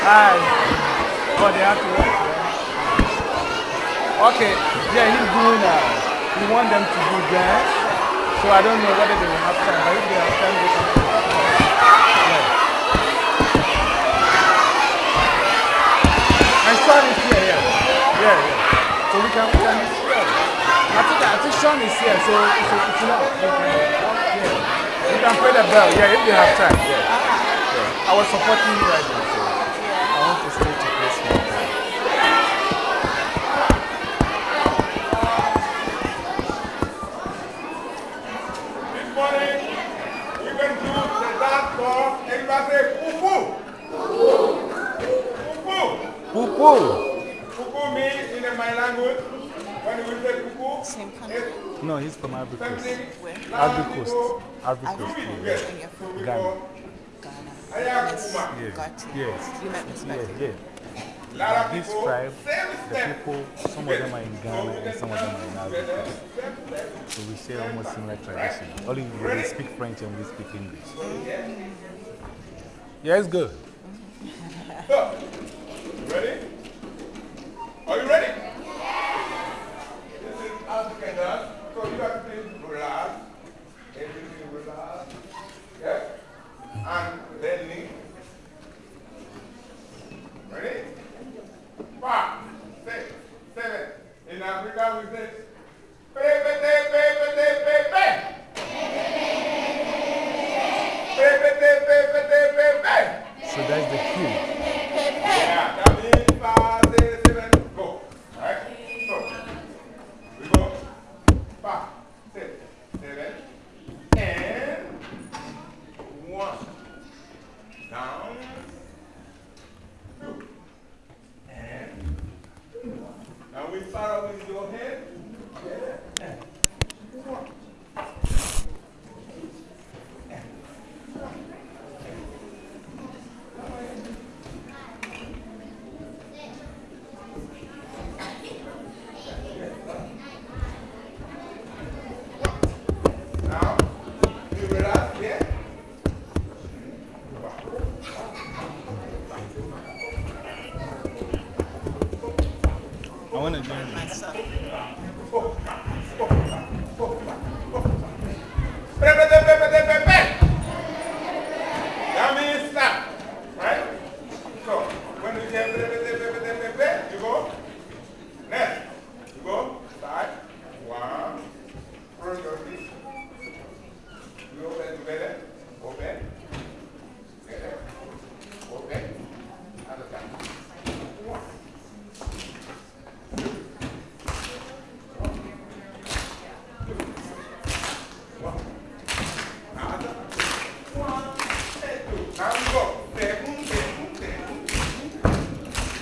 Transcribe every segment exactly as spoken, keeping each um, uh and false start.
Hi. Oh, they have to work. Okay. Yeah, he's doing uh We want them to do dance. So I don't know whether they will have time. But if they have time, they can. Yeah. And Sean is here, yeah. Yeah, yeah. So we can, we can yeah. I think, I think Sean is here, so it's, it's enough. We can, yeah. We can play the bell, yeah, if they have time. Yeah. Yeah. I was supporting you right now, so I want to stay to play some time. This morning, we're going to do the dance for everybody say poo-poo. Poo-poo. Poo-poo. Poo-poo means in my language, when we say poo-poo, Same country? No, he's from Ivory Coast. Where? Ivory Coast. Ivory Coast. Ivory Yeah. Coast. And you're from Ghana. Ghana. Ayakuma. Yes. Yes. Got you. Yes. You met Yeah, respected. yeah. A lot of This people, tribe, same the step. people, some of them are in Ghana and some of them are in Ivory Coast. So we share almost similar tradition. Only we speak French and we speak English. Yeah, it's good. So, ready? Are you ready? This is African dance. So you have to relax. Everything relax. Yes? And bending. Ready? Five, six, seven. In Africa we say, pepe, pepe, pepe, pepe. Pepe, pepe, pepe, pepe. So that's the key. Yeah, that means five, six, seven, go. Right? So, we go five, six, seven, and one. Down, two, and now we start off with your head. Yeah, and one. Now, you relax here. I want to join you. Myself. Pepe, pepe, pepe, pepe. That means stop. Right? So, when you get pepe, pepe, pepe, pepe, pepe, you go. Next. You go. Side. One. Front your feet. You open together. Open. Together. Open. Other side. One. Now we go. Second, second, second.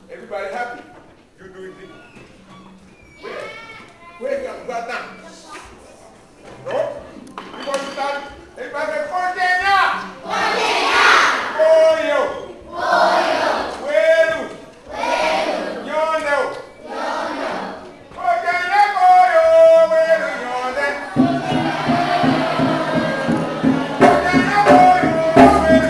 Everybody happy? You do it. Where? Where you got that? No? You want to start? Everybody say, Container! Container! Pollo! Pollo! Welu! Welu! Yono! Yono! Container, pollo! Welu, yono! Container, pollo! Welu,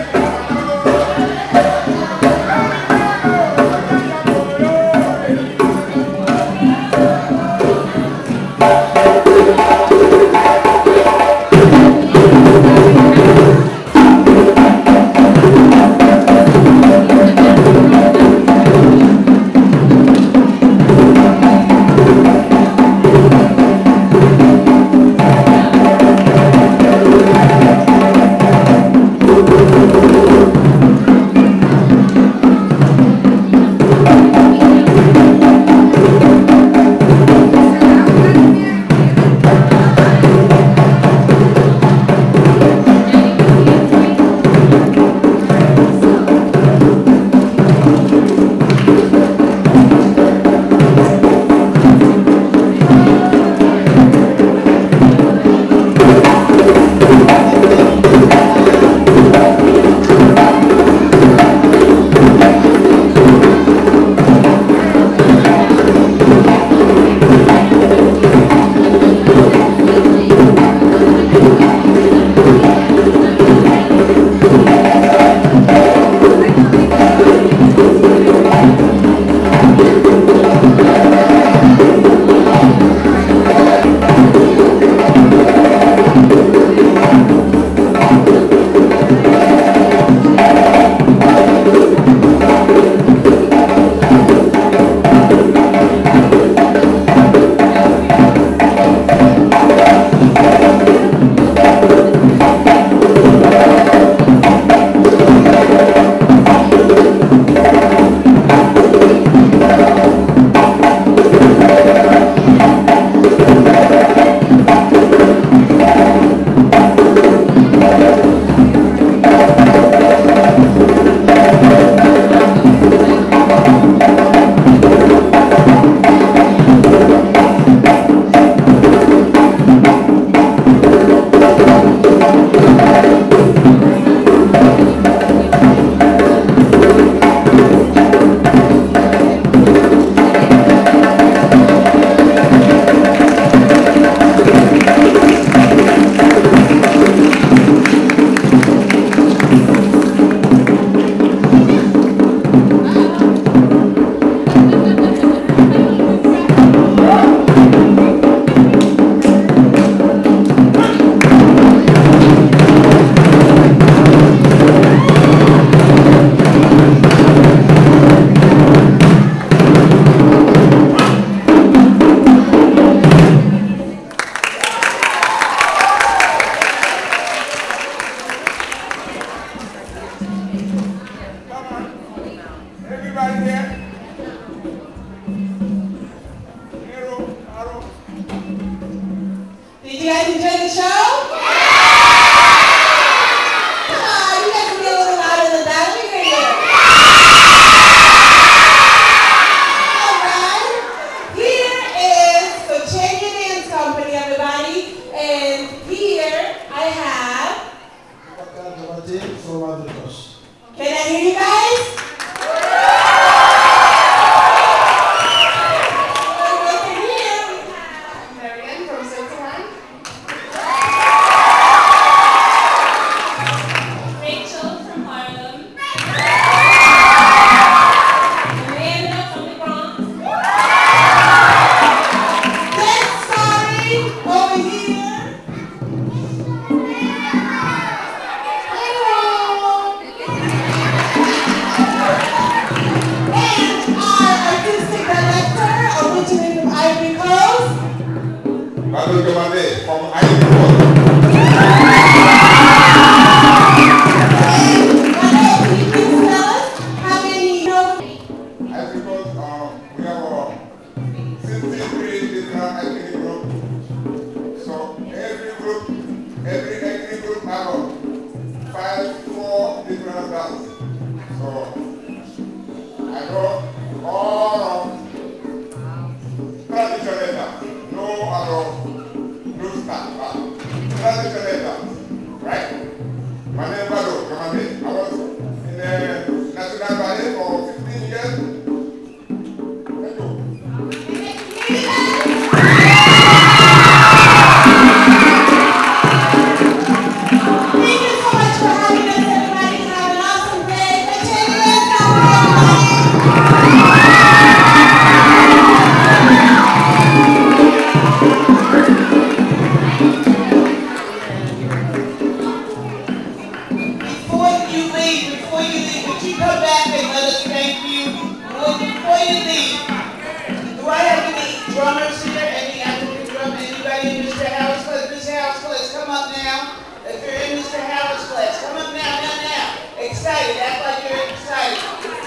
class. Come up now, now, now. Excited. Act like you're excited.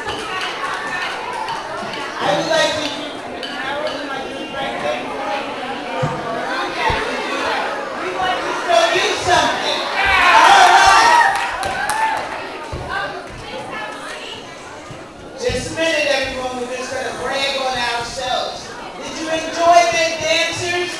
I would like to. Harold and my dude right there. We want to show you something. All right. Just a minute, everyone. We're just going to brag on ourselves. Did you enjoy the dancers?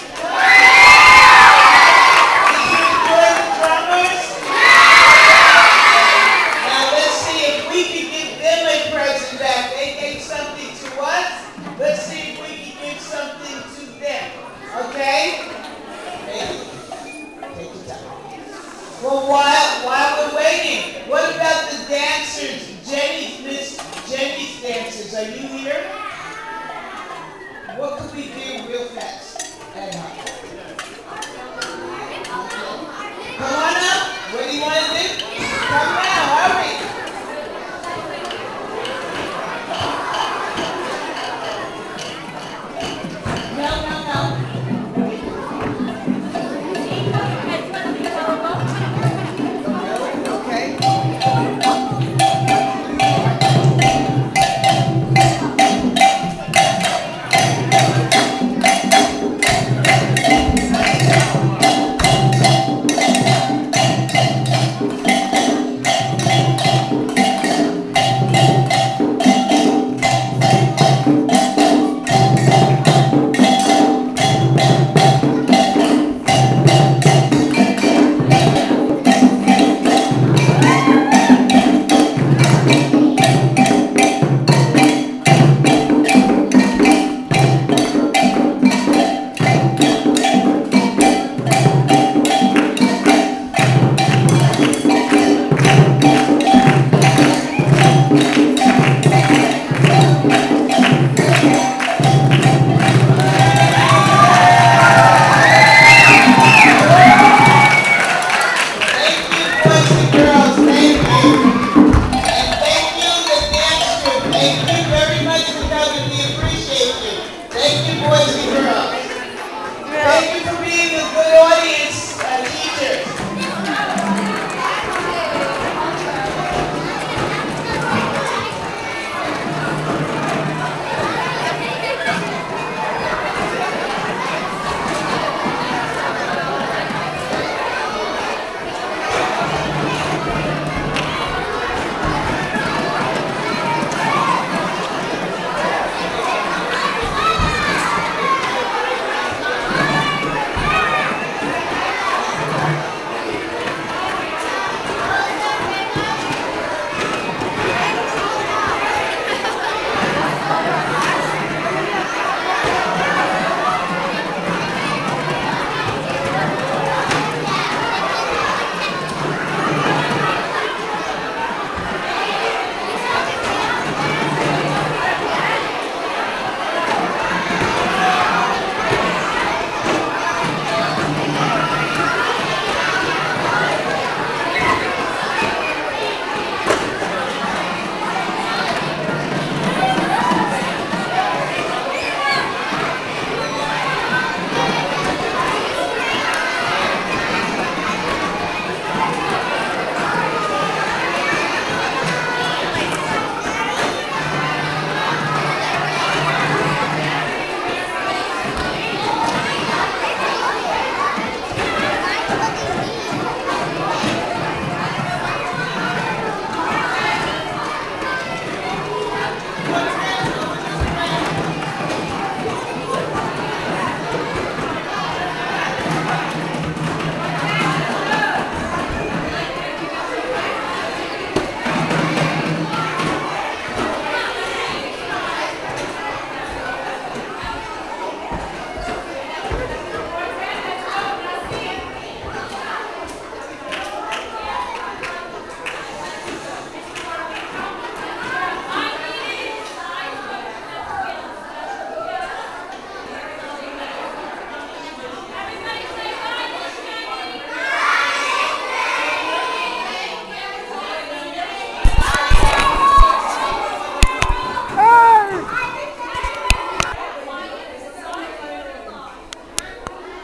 Let's see if we can give something to them. Okay? Take it. Take your time. Well, while, while we're waiting, what about the dancers? Jenny's, Miss Jenny's dancers, are you here? What could we do real fast? Ed,